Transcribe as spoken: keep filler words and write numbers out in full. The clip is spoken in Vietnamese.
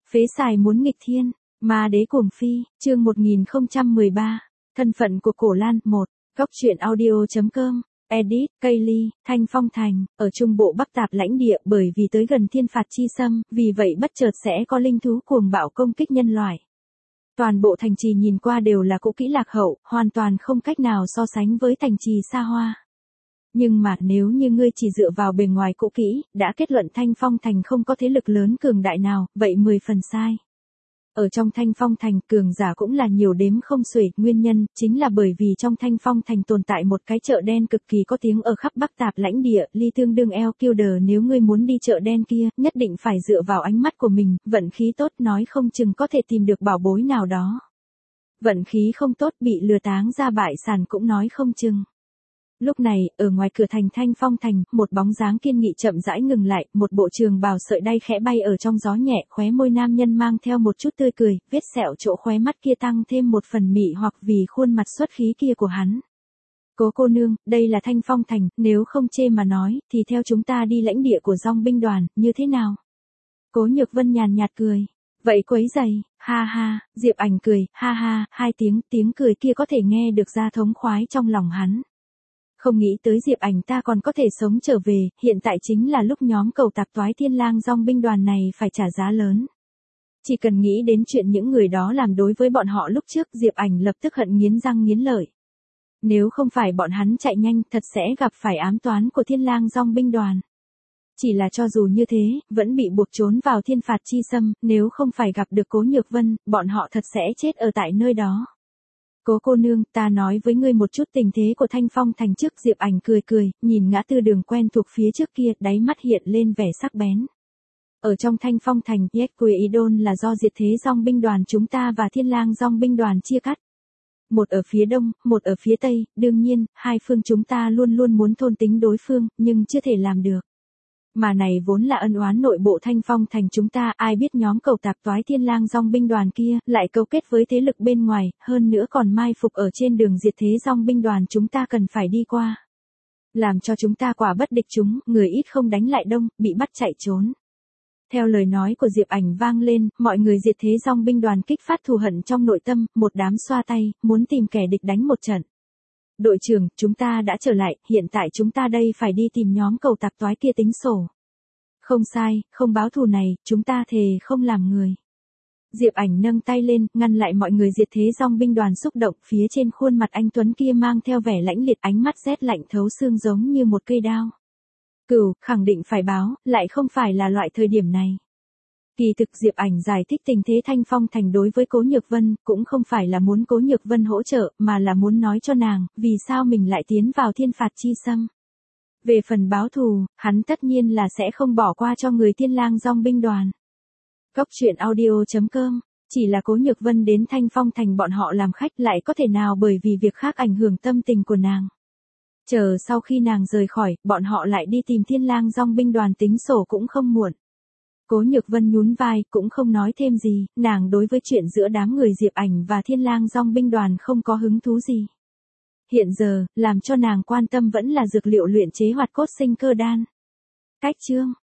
Phế xài muốn nghịch thiên, ma đế cuồng phi, chương một nghìn không trăm mười ba, thân phận của Cổ Lan, một, góc truyện audio.com, edit, Kaylee, Thanh Phong Thành, ở trung bộ Bắc Tạp lãnh địa bởi vì tới gần thiên phạt chi xâm, vì vậy bất chợt sẽ có linh thú cuồng bạo công kích nhân loại. Toàn bộ thành trì nhìn qua đều là cũ kỹ lạc hậu, hoàn toàn không cách nào so sánh với thành trì xa hoa. Nhưng mà nếu như ngươi chỉ dựa vào bề ngoài cũ kỹ, đã kết luận Thanh Phong Thành không có thế lực lớn cường đại nào, vậy mười phần sai. Ở trong Thanh Phong Thành, cường giả cũng là nhiều đếm không xuể, nguyên nhân chính là bởi vì trong Thanh Phong Thành tồn tại một cái chợ đen cực kỳ có tiếng ở khắp Bắc Tạp lãnh địa, ly tương đương eo kiêu đờ, nếu ngươi muốn đi chợ đen kia, nhất định phải dựa vào ánh mắt của mình, vận khí tốt nói không chừng có thể tìm được bảo bối nào đó. Vận khí không tốt bị lừa táng ra bại sản cũng nói không chừng. Lúc này, ở ngoài cửa thành Thanh Phong Thành, một bóng dáng kiên nghị chậm rãi ngừng lại, một bộ trường bào sợi đay khẽ bay ở trong gió nhẹ, khóe môi nam nhân mang theo một chút tươi cười, vết sẹo chỗ khóe mắt kia tăng thêm một phần mị hoặc vì khuôn mặt xuất khí kia của hắn. Cố cô nương, đây là Thanh Phong Thành, nếu không chê mà nói, thì theo chúng ta đi lãnh địa của dòng binh đoàn, như thế nào? Cố Nhược Vân nhàn nhạt cười. Vậy quấy giày, ha ha, Diệp Ảnh cười, ha ha, hai tiếng, tiếng cười kia có thể nghe được ra thống khoái trong lòng hắn. Không nghĩ tới Diệp Ảnh ta còn có thể sống trở về, hiện tại chính là lúc nhóm cầu tạp toái thiên lang dòng binh đoàn này phải trả giá lớn. Chỉ cần nghĩ đến chuyện những người đó làm đối với bọn họ lúc trước, Diệp Ảnh lập tức hận nghiến răng nghiến lợi. Nếu không phải bọn hắn chạy nhanh, thật sẽ gặp phải ám toán của thiên lang dòng binh đoàn. Chỉ là cho dù như thế, vẫn bị buộc trốn vào thiên phạt chi xâm, nếu không phải gặp được Cố Nhược Vân, bọn họ thật sẽ chết ở tại nơi đó. Cố cô nương, ta nói với ngươi một chút tình thế của Thanh Phong Thành trước. Diệp Ảnh cười cười, nhìn ngã tư đường quen thuộc phía trước kia, đáy mắt hiện lên vẻ sắc bén. Ở trong Thanh Phong Thành, Yết-Quỳ-Idôn là do diệt thế dòng binh đoàn chúng ta và thiên lang dòng binh đoàn chia cắt. Một ở phía đông, một ở phía tây, đương nhiên, hai phương chúng ta luôn luôn muốn thôn tính đối phương, nhưng chưa thể làm được. Mà này vốn là ân oán nội bộ Thanh Phong Thành chúng ta, ai biết nhóm cầu tạp toái thiên lang dòng binh đoàn kia, lại câu kết với thế lực bên ngoài, hơn nữa còn mai phục ở trên đường diệt thế dòng binh đoàn chúng ta cần phải đi qua. Làm cho chúng ta quả bất địch chúng, người ít không đánh lại đông, bị bắt chạy trốn. Theo lời nói của Diệp Ảnh vang lên, mọi người diệt thế dòng binh đoàn kích phát thù hận trong nội tâm, một đám xoa tay, muốn tìm kẻ địch đánh một trận. Đội trưởng, chúng ta đã trở lại, hiện tại chúng ta đây phải đi tìm nhóm cầu tạp toái kia tính sổ. Không sai, không báo thù này, chúng ta thề không làm người. Diệp Ảnh nâng tay lên, ngăn lại mọi người diệt thế dòng binh đoàn xúc động, phía trên khuôn mặt anh tuấn kia mang theo vẻ lãnh liệt, ánh mắt rét lạnh thấu xương giống như một cây đao. Cửu, khẳng định phải báo, lại không phải là loại thời điểm này. Kỳ thực Diệp Ảnh giải thích tình thế Thanh Phong Thành đối với Cố Nhược Vân, cũng không phải là muốn Cố Nhược Vân hỗ trợ, mà là muốn nói cho nàng, vì sao mình lại tiến vào thiên phạt chi xâm. Về phần báo thù, hắn tất nhiên là sẽ không bỏ qua cho người thiên lang dòng binh đoàn. Góc truyện audio.com, chỉ là Cố Nhược Vân đến Thanh Phong Thành bọn họ làm khách lại có thể nào bởi vì việc khác ảnh hưởng tâm tình của nàng. Chờ sau khi nàng rời khỏi, bọn họ lại đi tìm thiên lang dòng binh đoàn tính sổ cũng không muộn. Cố Nhược Vân nhún vai, cũng không nói thêm gì, nàng đối với chuyện giữa đám người Diệp Ảnh và thiên lang dòng binh đoàn không có hứng thú gì. Hiện giờ, làm cho nàng quan tâm vẫn là dược liệu luyện chế hoạt cốt sinh cơ đan. Cách chương